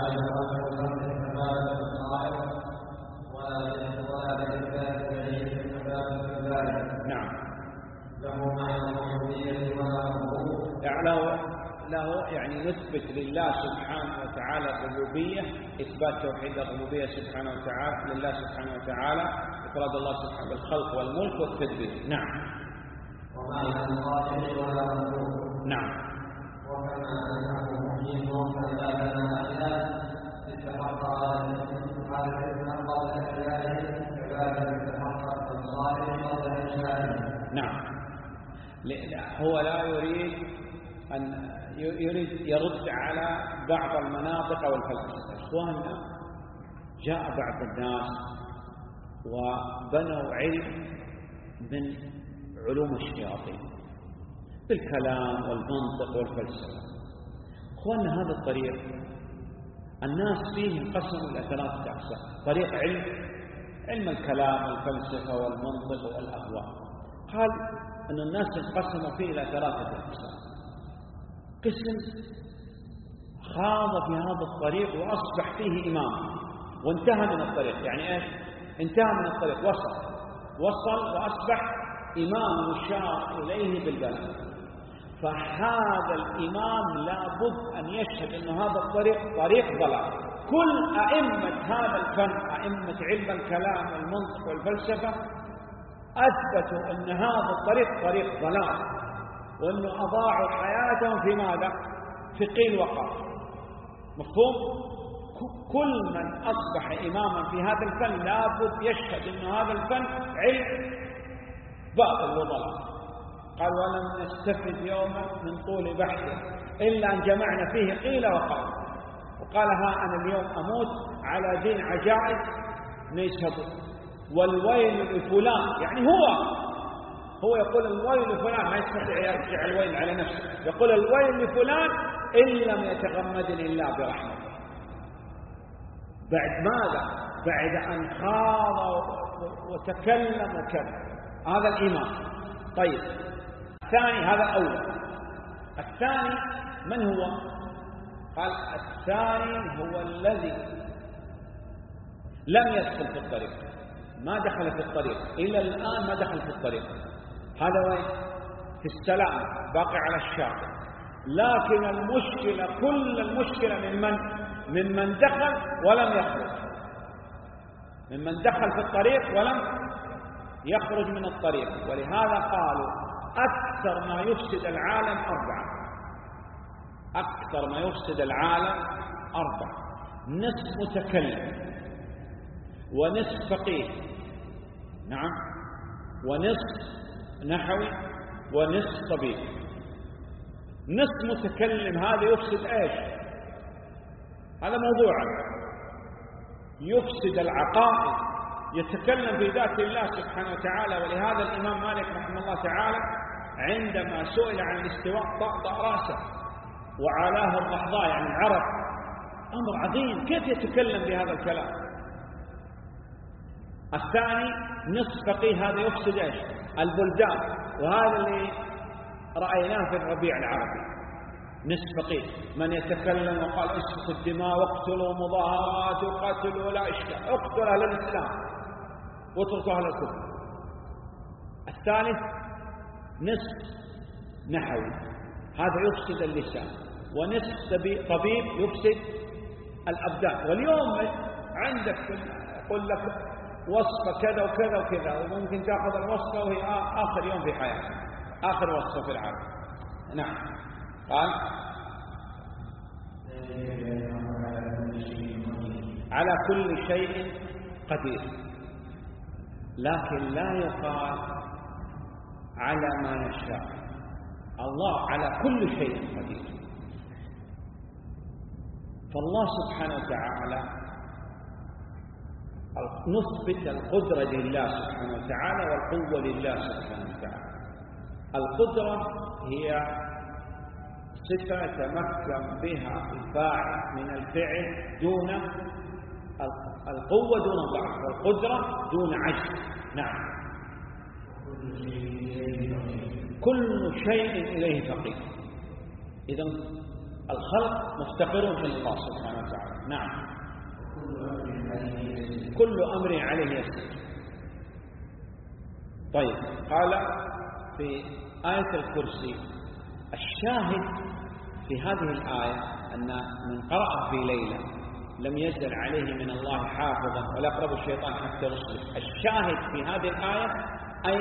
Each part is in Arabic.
نعم. له يعني نثبت لله سبحانه وتعالى الربوبية، إثبات توحيد الربوبية سبحانه وتعالى لله سبحانه وتعالى، إفراد الله سبحانه بالخلق والملك والتدبير. نعم. نعم. نعم. هو لا يريد يرد على بعض المناطق والفلسفة. إخواننا، جاء بعض الناس وبنوا علم من علوم الشياطين بالكلام والمنطق والفلسفة. إخواننا، هذا الطريق الناس فيه انقسموا إلى 3 أقسام. طريق علم الكلام والفلسفة والمنطق والأهواء. قال أن الناس انقسموا فيه إلى 3 أقسام. قسم خاض في هذا الطريق وأصبح فيه إمام وانتهى من الطريق. يعني إيش؟ انتهى من الطريق، وصل وأصبح إمام يشار إليه بالبلد. فهذا الإمام لابد أن يشهد أن هذا الطريق طريق ضلال. كل أئمة هذا الفن، أئمة علم الكلام والمنطق والفلسفة، أثبتوا أن هذا الطريق طريق ضلال، وأنه أضاعوا حياتهم في ماذا؟ في قيل وقال. مفهوم؟ كل من أصبح إماما في هذا الفن لابد يشهد أن هذا الفن علم باطل وضلال. قال: ولم نستفد يوما من طول بحثه إلا أن جمعنا فيه قيل وقال. وقال: ها أنا اليوم أموت على دين عجائب نيسابور، والويل لفلان. يعني هو يقول الويل لفلان، ما يستطيع يرجع الويل على نفسه، يقول الويل لفلان إن لم يتغمدني الله برحمته. بعد ماذا؟ بعد أن خاض وتكلم وكذا. هذا الإمام. طيب، الثاني، هذا أول. الثاني من هو؟ قال: الثاني هو الذي لم يدخل في الطريق، ما دخل في الطريق إلى الآن، ما دخل في الطريق. هذا وين؟ في السلام، باقي على الشاطئ. لكن المشكلة، كل المشكلة ممن دخل ولم يخرج، ممن دخل في الطريق ولم يخرج من الطريق. ولهذا قالوا أكثر ما يفسد العالم 4. أكثر ما يفسد العالم 4: نصف متكلم، ونصف فقيه، نعم، ونصف نحوي، ونصف طبيب. نصف متكلم هذا يفسد ايش؟ هذا موضوعا. يفسد العقائد، يتكلم في ذات الله سبحانه وتعالى. ولهذا الإمام مالك رحمه الله تعالى عندما سئل عن الاستواء طأطأ رأسه وعلاه الرحضاء، يعني عرف أمر عظيم، كيف يتكلم بهذا الكلام؟ الثاني نصف فقيه، هذا يفسد ايش؟ البلدان. وهذا اللي رأيناه في الربيع العربي. نصف فقيه من يتكلم وقال: اسفكوا الدماء واقتلوا مظاهرات وقتلوا، لا إشكال، اقتلوا أهل الإسلام واتركوا أهل الكفر. الثالث نصف نحوي، هذا يفسد اللسان. ونصف طبيب يفسد الأبدان. واليوم عندك يقول لك وصفة كذا وكذا وكذا، وممكن تأخذ الوصفة وهي آخر يوم في حياتك، آخر وصفة في العالم. نعم. قال: على كل شيء قدير، لكن لا يقال على ما يشاء. الله على كل شيء قدير. فالله سبحانه وتعالى نثبت القدرة لله سبحانه وتعالى والقوة لله سبحانه وتعالى. القدرة هي صفة تمكن بها الفاعل من الفعل دون القوة، دون ضعف، والقدرة دون عجز. نعم. كل شيء إليه فقير. إذن الخلق مفتقرون إلى الله سبحانه وتعالى. نعم. كل أمر عليه يسير. طيب، قال في آية الكرسي الشاهد في هذه الآية أن من قرأ في ليلة لم يزل عليه من الله حافظا ولا يقرب الشيطان حتى يصبح. الشاهد في هذه الآية أي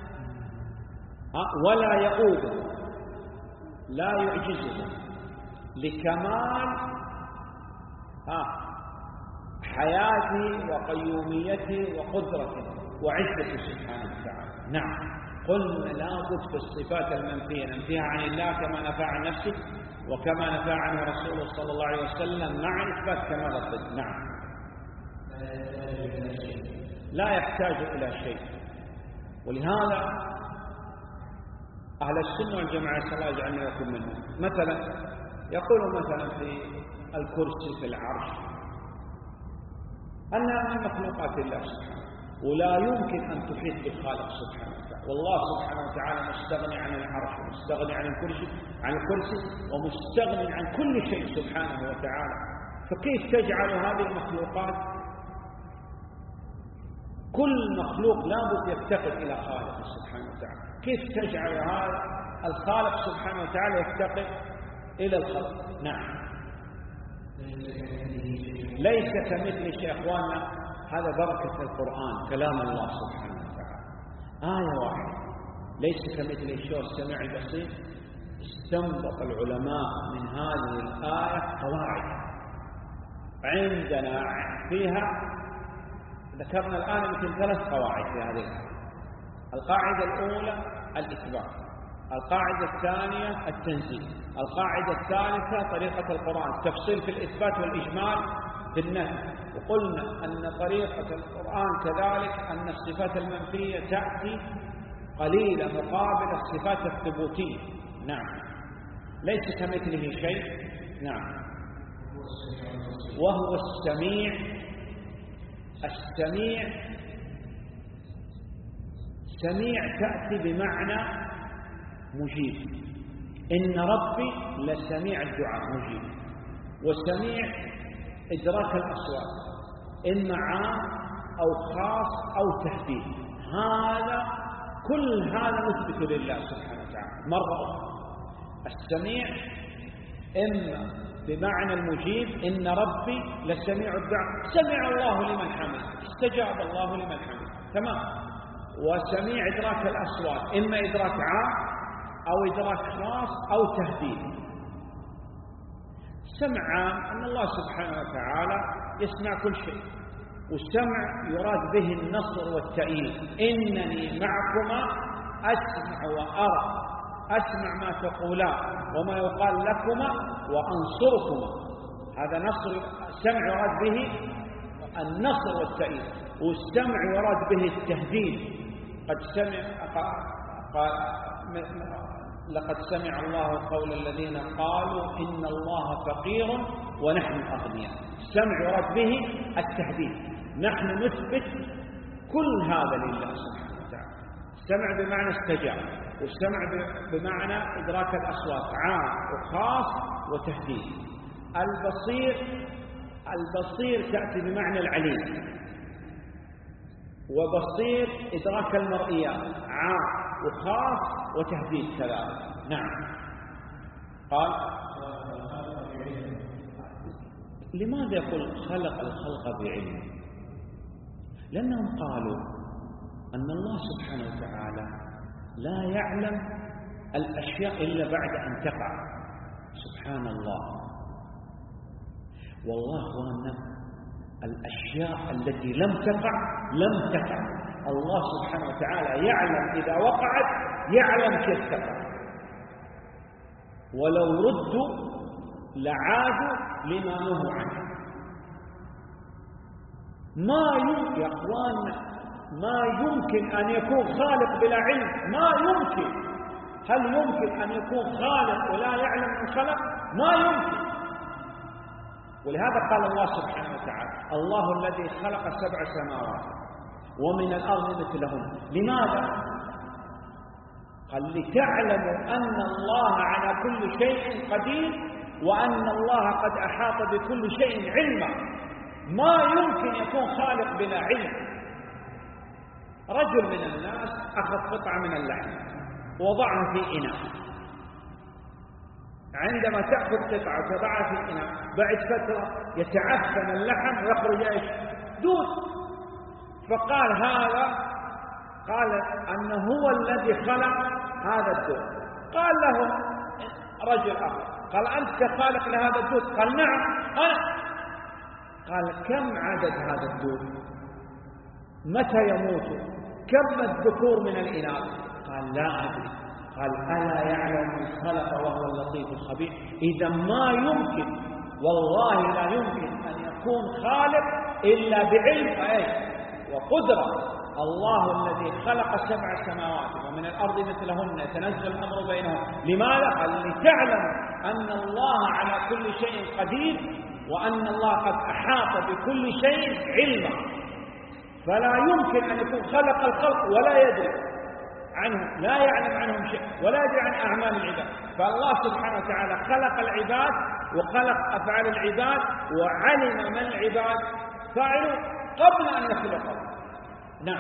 ولا يؤوده، لا يعجزه، لكمال حياته وقيوميته وقدرته وعزته سبحانه وتعالى. نعم. قلنا لابد في الصفات المنفية ننفيها عن الله كما نفى عن نفسه وكما نفى عنه رسوله صلى الله عليه وسلم مع إثبات كمال الضد. نعم. لا يحتاج إلى شيء. ولهذا أهل السنة والجماعة صلى الله يجعلنا لكم منهم مثلا يقول مثلا في الكرسي في العرش أنها من مخلوقات الله سبحانه، ولا يمكن أن تحيط بالخالق سبحانه وتعالى. والله سبحانه وتعالى مستغني عن العرش ومستغني عن الكرسي ومستغني عن كل شيء سبحانه وتعالى. فكيف تجعل هذه المخلوقات، كل مخلوق لابد يفتقر إلى خالق سبحانه وتعالى، كيف تجعل هذا الخالق سبحانه وتعالى يفتقر إلى الخلق؟ نعم. ليس كمثل شيء. أخواننا هذا بركة القرآن كلام الله سبحانه وتعالى. آية واحدة ليس كمثل الشيء السميع البصير. استنبط العلماء من هذه الآية قواعد عندنا فيها، ذكرنا الآن يمكن 3 قواعد في هذه الآية. القاعدة الأولى الإثبات، القاعدة الثانية التنزيل، القاعدة الثالثة طريقة القرآن، التفصيل في الإثبات والإجمال في النهي. وقلنا أن طريقة القرآن كذلك أن الصفات المنفية تأتي قليلة مقابل الصفات الثبوتية. نعم. ليس كمثله شيء. نعم. وهو السميع. السميع سميع تأتي بمعنى مجيب. إن ربي لسميع الدعاء مجيب. وسميع إدراك الأصوات إما عام أو خاص أو تحديد. هذا كل هذا مثبت لله سبحانه وتعالى. مرة أخرى السميع إما بمعنى المجيب، إن ربي لسميع الدعاء، سمع الله لمن حمده، استجاب الله لمن حمده، تمام. وسميع إدراك الأصوات إما إدراك عام أو إدراك خاص أو تهديد. سمع عام أن الله سبحانه وتعالى يسمع كل شيء، والسمع يراد به النصر والتأييد. إنني معكما أسمع وأرى، أسمع ما تقولان وما يقال لكما وأنصركما. هذا نصر. السمع يراد به النصر والتأييد، والسمع يراد به التهديد. لقد سمع الله قول الذين قالوا إن الله فقير ونحن أغنياء. السمع يراد به التهديد. نحن نثبت كل هذا لله سبحانه وتعالى. السمع بمعنى استجاب، والسمع بمعنى إدراك الأصوات عام وخاص وتهديد. البصير تأتي بمعنى العليم، وبصير إدراك المرئيات عام وخاص وتهديد كذلك. نعم. قال لماذا يقول خلق الخلق بعلمه؟ لأنهم قالوا أن الله سبحانه وتعالى لا يعلم الأشياء إلا بعد أن تقع. سبحان الله. والله أن الأشياء التي لم تقع الله سبحانه وتعالى يعلم إذا وقعت، يعلم كيف تقع. ولو ردوا لعادوا لما نهوا عنه. يا أخواننا ما يمكن أن يكون خالق بلا علم. ما يمكن. هل يمكن أن يكون خالق ولا يعلم من خلق؟ ما يمكن. ولهذا قال الله سبحانه وتعالى الله الذي خلق 7 سماوات ومن الأرض مثلهن. لماذا؟ قال لتعلموا أن الله على كل شيء قدير وأن الله قد أحاط بكل شيء علما. ما يمكن يكون خالق بلا علم. رجل من الناس أخذ قطعة من اللحم وضعها في إناء. عندما تأخذ قطعة وتضعها في إناء بعد فترة يتعفن اللحم ويخرج ايش؟ دود. فقال هذا، قال أنه هو الذي خلق هذا الدود. قال له رجل آخر، قال أنت خالق لهذا الدود؟ قال نعم أنا. قال كم عدد هذا الدود؟ متى يموت؟ كم الذكور من الإناث؟ قال لا أدري. قال ألا يعلم من خلق وهو اللطيف الخبير. إذا ما يمكن، والله لا يمكن أن يكون خالق إلا بعلم وقدرة. الله الذي خلق 7 سماوات ومن الأرض مثلهن يتنزل الأمر بينهم. لماذا؟ قال لتعلم أن الله على كل شيء قدير وأن الله قد أحاط بكل شيء علما. فلا يمكن أن يكون خلق الخلق ولا يدري عنهم، لا يعلم عنهم شيء ولا يدري عن أعمال العباد. فالله سبحانه وتعالى خلق العباد وخلق أفعال العباد وعلم من العباد فعلوا قبل أن يخلقهم. نعم.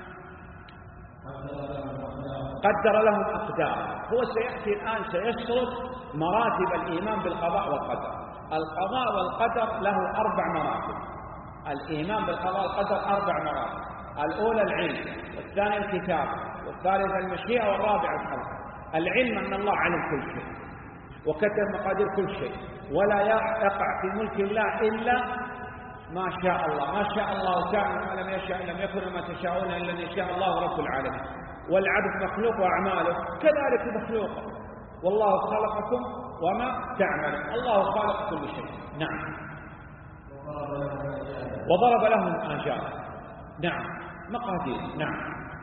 قدر لهم أقدار. هو سيأتي الآن سيسرد مراتب الإيمان بالقضاء والقدر. القضاء والقدر له 4 مراتب. الإيمان بالقضاء والقدر 4 مراتب. الأولى العلم، والثانية الكتاب، والثالثة المشيئة، والرابعة الخلق. العلم أن الله علم كل شيء وكتب مقادير كل شيء، ولا يقع في ملك الله إلا ما شاء الله. ما شاء الله كان وما لم يشاء لم يكن وما تشاءون إلا أن يشاء الله رب العالمين. والعبد مخلوق وأعماله كذلك مخلوقة. والله خلقكم وما تعملون. الله خالق كل شيء. نعم. وضرب لهم آجال. نعم. مقادير. نعم.